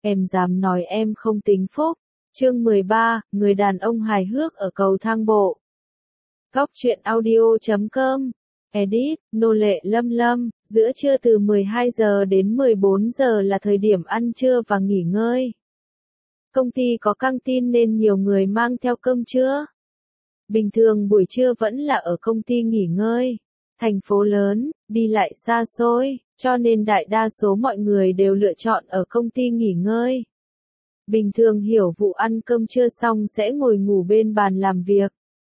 Em dám nói em không tính phúc. Chương 13, người đàn ông hài hước ở cầu thang bộ. Góc truyện audio.com. Edit, nô lệ Lâm Lâm. Giữa trưa từ 12 giờ đến 14 giờ là thời điểm ăn trưa và nghỉ ngơi. Công ty có căng tin nên nhiều người mang theo cơm trưa. Bình thường buổi trưa vẫn là ở công ty nghỉ ngơi. Thành phố lớn, đi lại xa xôi, cho nên đại đa số mọi người đều lựa chọn ở công ty nghỉ ngơi. Bình thường Hiểu Vụ ăn cơm trưa xong sẽ ngồi ngủ bên bàn làm việc.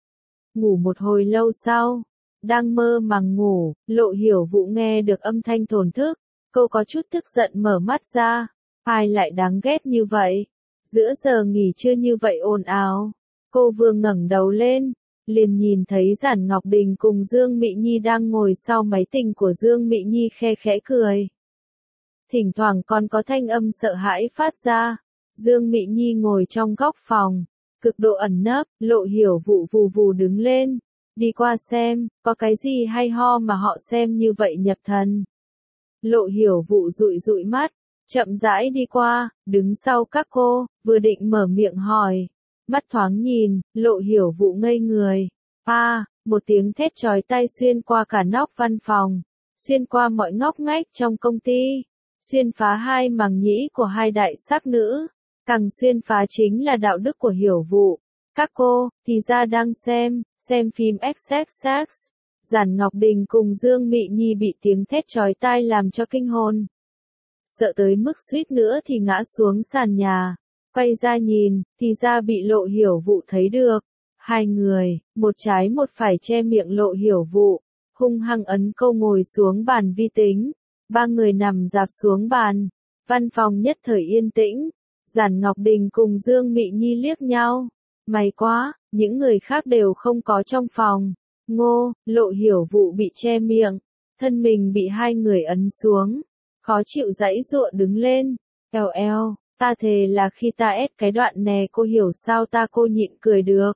Ngủ một hồi lâu sau, đang mơ màng ngủ, Lộ Hiểu Vụ nghe được âm thanh thổn thức, cô có chút tức giận mở mắt ra. Ai lại đáng ghét như vậy? Giữa giờ nghỉ trưa như vậy ồn ào. Cô vừa ngẩng đầu lên, liền nhìn thấy Giản Ngọc Đình cùng Dương Mị Nhi đang ngồi sau máy tính của Dương Mị Nhi khe khẽ cười. Thỉnh thoảng còn có thanh âm sợ hãi phát ra. Dương Mị Nhi ngồi trong góc phòng, cực độ ẩn nấp. Lộ Hiểu Vụ vù vù đứng lên, đi qua xem, có cái gì hay ho mà họ xem như vậy nhập thần. Lộ Hiểu Vụ dụi dụi mắt, chậm rãi đi qua, đứng sau các cô, vừa định mở miệng hỏi. Mắt thoáng nhìn, Lộ Hiểu Vụ ngây người. Một tiếng thét chói tai xuyên qua cả nóc văn phòng, xuyên qua mọi ngóc ngách trong công ty, xuyên phá hai màng nhĩ của hai đại sắc nữ, càng xuyên phá chính là đạo đức của Hiểu Vụ. Các cô, thì ra đang xem phim XXX. Giản Ngọc Đình cùng Dương Mị Nhi bị tiếng thét chói tai làm cho kinh hồn. Sợ tới mức suýt nữa thì ngã xuống sàn nhà. Quay ra nhìn, thì ra bị Lộ Hiểu Vụ thấy được. Hai người, một trái một phải che miệng Lộ Hiểu Vụ, hung hăng ấn cô ngồi xuống bàn vi tính. Ba người nằm rạp xuống bàn. Văn phòng nhất thời yên tĩnh. Giản Ngọc Đình cùng Dương Mị Nhi liếc nhau. May quá, những người khác đều không có trong phòng. Ngô, Lộ Hiểu Vụ bị che miệng, thân mình bị hai người ấn xuống. Khó chịu giãy giụa đứng lên. Eo, ta thề là khi ta ép cái đoạn nè cô hiểu sao ta cô nhịn cười được.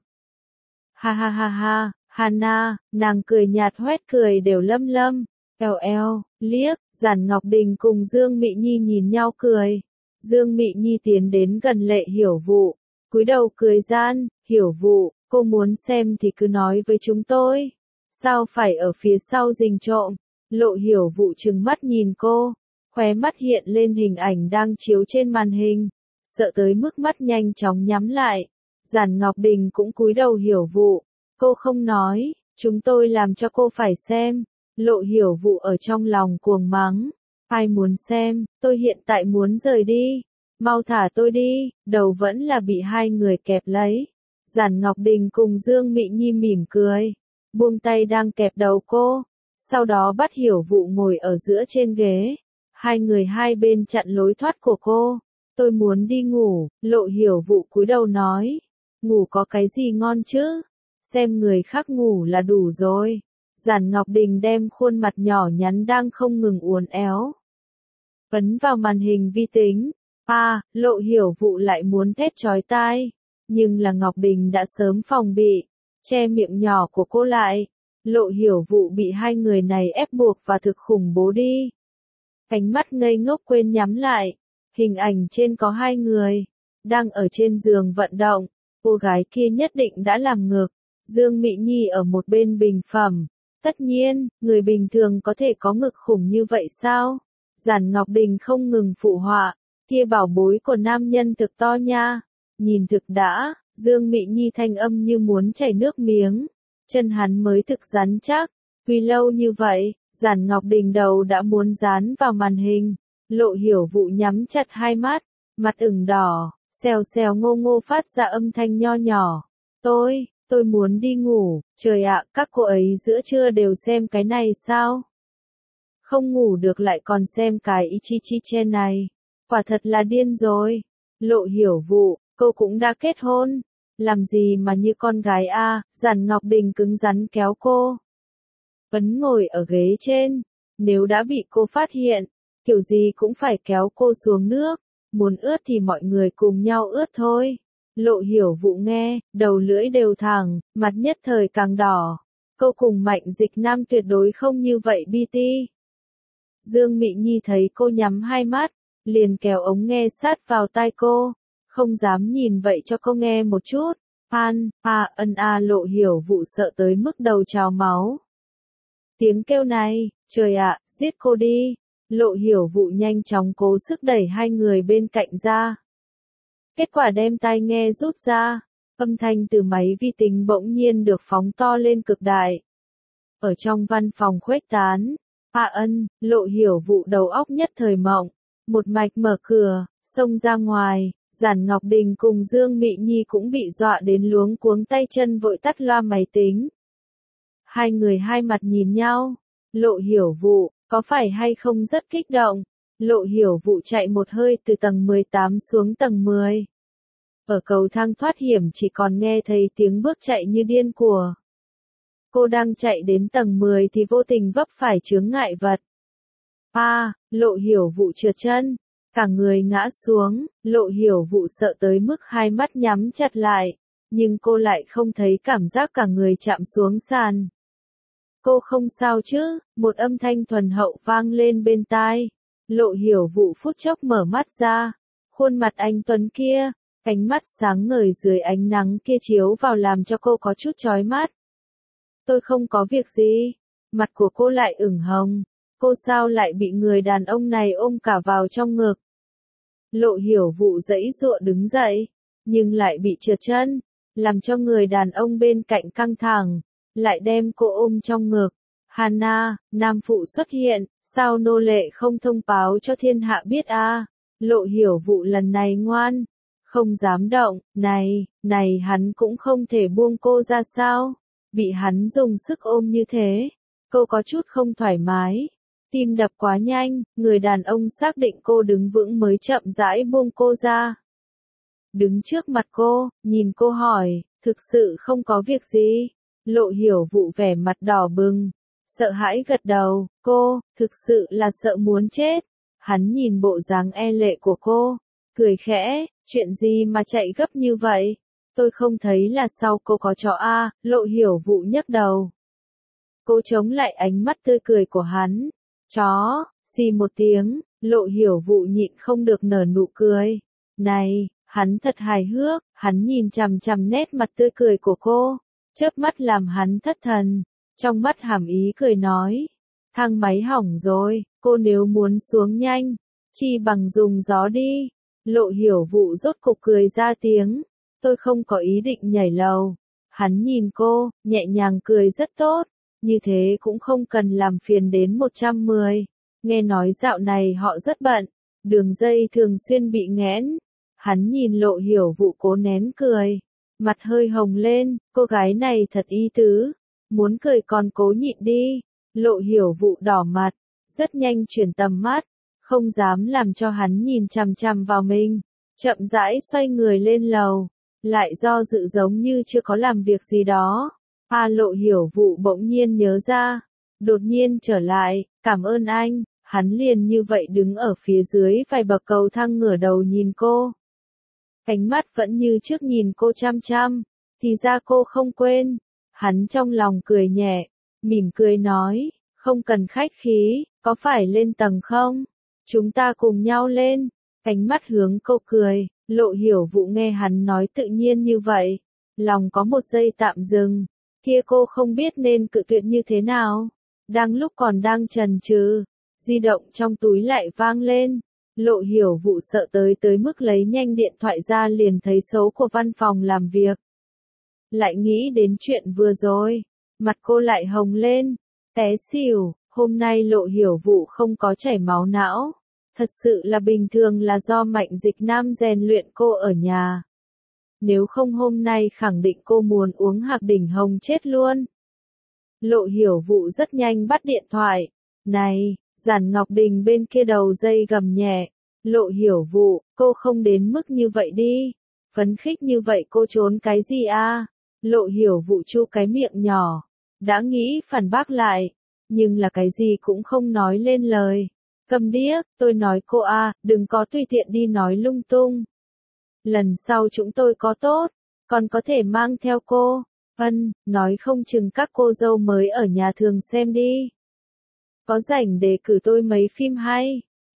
Ha, Hana, nàng cười nhạt hoét cười đều Lâm Lâm. Eo, liếc, Giản Ngọc Đình cùng Dương Mị Nhi nhìn nhau cười. Dương Mị Nhi tiến đến gần Lệ Hiểu Vụ, cúi đầu cười gian. Hiểu Vụ, cô muốn xem thì cứ nói với chúng tôi. Sao phải ở phía sau rình trộm? Lộ Hiểu Vụ trừng mắt nhìn cô, khóe mắt hiện lên hình ảnh đang chiếu trên màn hình, sợ tới mức mắt nhanh chóng nhắm lại. Giản Ngọc Đình cũng cúi đầu Hiểu Vụ, cô không nói, chúng tôi làm cho cô phải xem. Lộ Hiểu Vụ ở trong lòng cuồng mắng, ai muốn xem, tôi hiện tại muốn rời đi, mau thả tôi đi, đầu vẫn là bị hai người kẹp lấy. Giản Ngọc Đình cùng Dương Mị Nhi mỉm cười, buông tay đang kẹp đầu cô, sau đó bắt Hiểu Vụ ngồi ở giữa trên ghế. Hai người hai bên chặn lối thoát của cô. Tôi muốn đi ngủ, Lộ Hiểu Vụ cúi đầu nói. Ngủ có cái gì ngon chứ? Xem người khác ngủ là đủ rồi. Giản Ngọc Đình đem khuôn mặt nhỏ nhắn đang không ngừng uốn éo. Ấn vào màn hình vi tính. Lộ Hiểu Vụ lại muốn thét chói tai. Nhưng là Ngọc Đình đã sớm phòng bị, che miệng nhỏ của cô lại. Lộ Hiểu Vụ bị hai người này ép buộc và thực khủng bố đi. Ánh mắt ngây ngốc quên nhắm lại. Hình ảnh trên có hai người, đang ở trên giường vận động. Cô gái kia nhất định đã làm ngực. Dương Mị Nhi ở một bên bình phẩm. Tất nhiên, người bình thường có thể có ngực khủng như vậy sao? Giản Ngọc Đình không ngừng phụ họa. Kia bảo bối của nam nhân thực to nha. Nhìn thực đã, Dương Mị Nhi thanh âm như muốn chảy nước miếng. Chân hắn mới thực rắn chắc. Vì lâu như vậy, Giản Ngọc Đình đầu đã muốn dán vào màn hình. Lộ Hiểu Vụ nhắm chặt hai mắt, mặt ửng đỏ, xèo xèo ngô ngô phát ra âm thanh nho nhỏ. Tôi muốn đi ngủ, trời ạ, các cô ấy giữa trưa đều xem cái này sao? Không ngủ được lại còn xem cái Ichichi Chen này. Quả thật là điên rồi. Lộ Hiểu Vụ, cô cũng đã kết hôn. Làm gì mà như con gái a? Giản Ngọc Đình cứng rắn kéo cô. Ấn ngồi ở ghế trên. Nếu đã bị cô phát hiện, kiểu gì cũng phải kéo cô xuống nước. Muốn ướt thì mọi người cùng nhau ướt thôi. Lộ Hiểu Vụ nghe, đầu lưỡi đều thẳng, mặt nhất thời càng đỏ. Cô cùng Mạnh Dịch Nam tuyệt đối không như vậy BT. Dương Mị Nhi thấy cô nhắm hai mắt, liền kéo ống nghe sát vào tai cô, không dám nhìn vậy cho cô nghe một chút. Lộ hiểu vụ sợ tới mức đầu trào máu. Tiếng kêu này, trời ạ, giết cô đi. Lộ hiểu vụ nhanh chóng cố sức đẩy hai người bên cạnh ra. Kết quả đem tai nghe rút ra, âm thanh từ máy vi tính bỗng nhiên được phóng to lên cực đại. Ở trong văn phòng khuếch tán, Lộ hiểu vụ đầu óc nhất thời mộng, một mạch mở cửa, xông ra ngoài. Giản Ngọc Đình cùng Dương Mị Nhi cũng bị dọa đến luống cuống tay chân vội tắt loa máy tính. Hai người hai mặt nhìn nhau, Lộ hiểu vụ, có phải hay không rất kích động. Lộ hiểu vụ chạy một hơi từ tầng 18 xuống tầng 10. Ở cầu thang thoát hiểm chỉ còn nghe thấy tiếng bước chạy như điên của. Cô đang chạy đến tầng 10 thì vô tình vấp phải chướng ngại vật. Lộ hiểu vụ trượt chân, cả người ngã xuống, Lộ hiểu vụ sợ tới mức hai mắt nhắm chặt lại, nhưng cô lại không thấy cảm giác cả người chạm xuống sàn. Cô không sao chứ, một âm thanh thuần hậu vang lên bên tai. Lộ hiểu vụ phút chốc mở mắt ra, khuôn mặt anh tuấn kia, ánh mắt sáng ngời dưới ánh nắng kia chiếu vào làm cho cô có chút chói mắt. Tôi không có việc gì, mặt của cô lại ửng hồng, cô sao lại bị người đàn ông này ôm cả vào trong ngực. Lộ hiểu vụ giãy giụa đứng dậy, nhưng lại bị trượt chân, làm cho người đàn ông bên cạnh căng thẳng, lại đem cô ôm trong ngực. Hana, nam phụ xuất hiện, sao nô lệ không thông báo cho thiên hạ biết a? Lộ hiểu vụ lần này ngoan, không dám động, này hắn cũng không thể buông cô ra sao? Bị hắn dùng sức ôm như thế, cô có chút không thoải mái. Tim đập quá nhanh, người đàn ông xác định cô đứng vững mới chậm rãi buông cô ra. Đứng trước mặt cô, nhìn cô hỏi, thực sự không có việc gì? Lộ hiểu vụ vẻ mặt đỏ bừng, sợ hãi gật đầu, cô, thực sự là sợ muốn chết. Hắn nhìn bộ dáng e lệ của cô, cười khẽ, chuyện gì mà chạy gấp như vậy? Tôi không thấy là sau cô có chó a. Lộ hiểu vụ nhấc đầu. Cô chống lại ánh mắt tươi cười của hắn. Chó, xì một tiếng, Lộ hiểu vụ nhịn không được nở nụ cười. Này, hắn thật hài hước, hắn nhìn chằm chằm nét mặt tươi cười của cô, chớp mắt làm hắn thất thần, trong mắt hàm ý cười nói. Thang máy hỏng rồi, cô nếu muốn xuống nhanh, chi bằng dùng gió đi. Lộ hiểu vụ rốt cục cười ra tiếng. Tôi không có ý định nhảy lầu. Hắn nhìn cô, nhẹ nhàng cười rất tốt. Như thế cũng không cần làm phiền đến 110. Nghe nói dạo này họ rất bận, đường dây thường xuyên bị nghẽn. Hắn nhìn Lộ hiểu vụ cố nén cười, mặt hơi hồng lên, cô gái này thật ý tứ, muốn cười còn cố nhịn đi. Lộ hiểu vụ đỏ mặt, rất nhanh chuyển tầm mắt, không dám làm cho hắn nhìn chằm chằm vào mình, chậm rãi xoay người lên lầu, lại do dự giống như chưa có làm việc gì đó. Lộ hiểu vụ bỗng nhiên nhớ ra, đột nhiên trở lại, cảm ơn anh. Hắn liền như vậy đứng ở phía dưới vài bậc cầu thang ngửa đầu nhìn cô. Ánh mắt vẫn như trước nhìn cô chăm chăm, thì ra cô không quên. Hắn trong lòng cười nhẹ, mỉm cười nói, không cần khách khí, có phải lên tầng không? Chúng ta cùng nhau lên. Ánh mắt hướng cô cười, Lộ hiểu vụ nghe hắn nói tự nhiên như vậy, lòng có một giây tạm dừng, kia cô không biết nên cự tuyệt như thế nào. Đang lúc còn đang chần chừ, di động trong túi lại vang lên. Lộ hiểu vụ sợ tới mức lấy nhanh điện thoại ra liền thấy số của văn phòng làm việc. Lại nghĩ đến chuyện vừa rồi, mặt cô lại hồng lên, té xỉu. Hôm nay Lộ hiểu vụ không có chảy máu não, thật sự là bình thường là do Mạnh Dịch Nam rèn luyện cô ở nhà. Nếu không hôm nay khẳng định cô muốn uống hạc đỉnh hồng chết luôn. Lộ hiểu vụ rất nhanh bắt điện thoại. Này, Giản Ngọc Đình bên kia đầu dây gầm nhẹ. Lộ hiểu vụ, cô không đến mức như vậy đi. Phấn khích như vậy cô trốn cái gì a? Lộ hiểu vụ chu cái miệng nhỏ. Đã nghĩ phản bác lại, nhưng là cái gì cũng không nói lên lời. Cầm điếc, tôi nói cô đừng có tùy tiện đi nói lung tung. Lần sau chúng tôi có tốt, còn có thể mang theo cô. Nói không chừng các cô dâu mới ở nhà thường xem đi. Có rảnh để cử tôi mấy phim hay.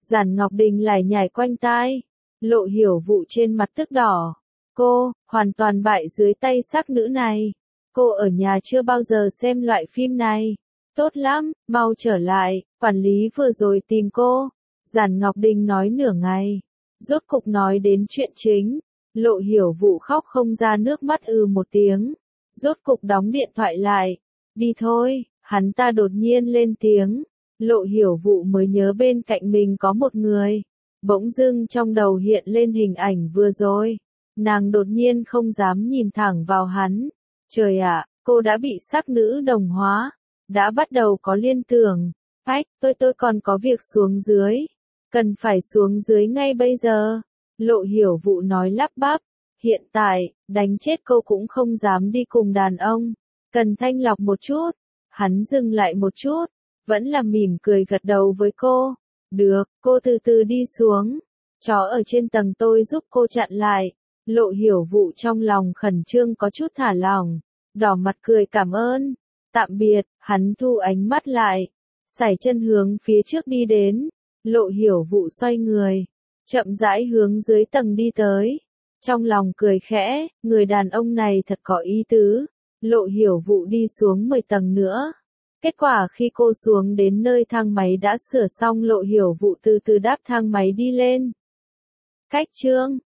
Giản Ngọc Đình lại nhảy quanh tai. Lộ Hiểu Vụ trên mặt tức đỏ. Cô, hoàn toàn bại dưới tay sắc nữ này. Cô ở nhà chưa bao giờ xem loại phim này. Tốt lắm, mau trở lại, quản lý vừa rồi tìm cô. Giản Ngọc Đình nói nửa ngày. Rốt cục nói đến chuyện chính. Lộ Hiểu Vụ khóc không ra nước mắt một tiếng. Rốt cục đóng điện thoại lại. Đi thôi, hắn ta đột nhiên lên tiếng. Lộ Hiểu Vụ mới nhớ bên cạnh mình có một người. Bỗng dưng trong đầu hiện lên hình ảnh vừa rồi. Nàng đột nhiên không dám nhìn thẳng vào hắn. Trời ạ, cô đã bị sắc nữ đồng hóa. Đã bắt đầu có liên tưởng. Ách, tôi còn có việc xuống dưới. Cần phải xuống dưới ngay bây giờ. Lộ Hiểu Vụ nói lắp bắp. Hiện tại, đánh chết cô cũng không dám đi cùng đàn ông. Cần thanh lọc một chút. Hắn dừng lại một chút. Vẫn là mỉm cười gật đầu với cô. Được, cô từ từ đi xuống. Chó ở trên tầng tôi giúp cô chặn lại. Lộ Hiểu Vụ trong lòng khẩn trương có chút thả lỏng. Đỏ mặt cười cảm ơn. Tạm biệt, hắn thu ánh mắt lại. Sải chân hướng phía trước đi đến. Lộ Hiểu Vụ xoay người. Chậm rãi hướng dưới tầng đi tới. Trong lòng cười khẽ, người đàn ông này thật có ý tứ. Lộ Hiểu Vụ đi xuống 10 tầng nữa. Kết quả khi cô xuống đến nơi thang máy đã sửa xong, Lộ Hiểu Vụ từ từ đáp thang máy đi lên. Cách chương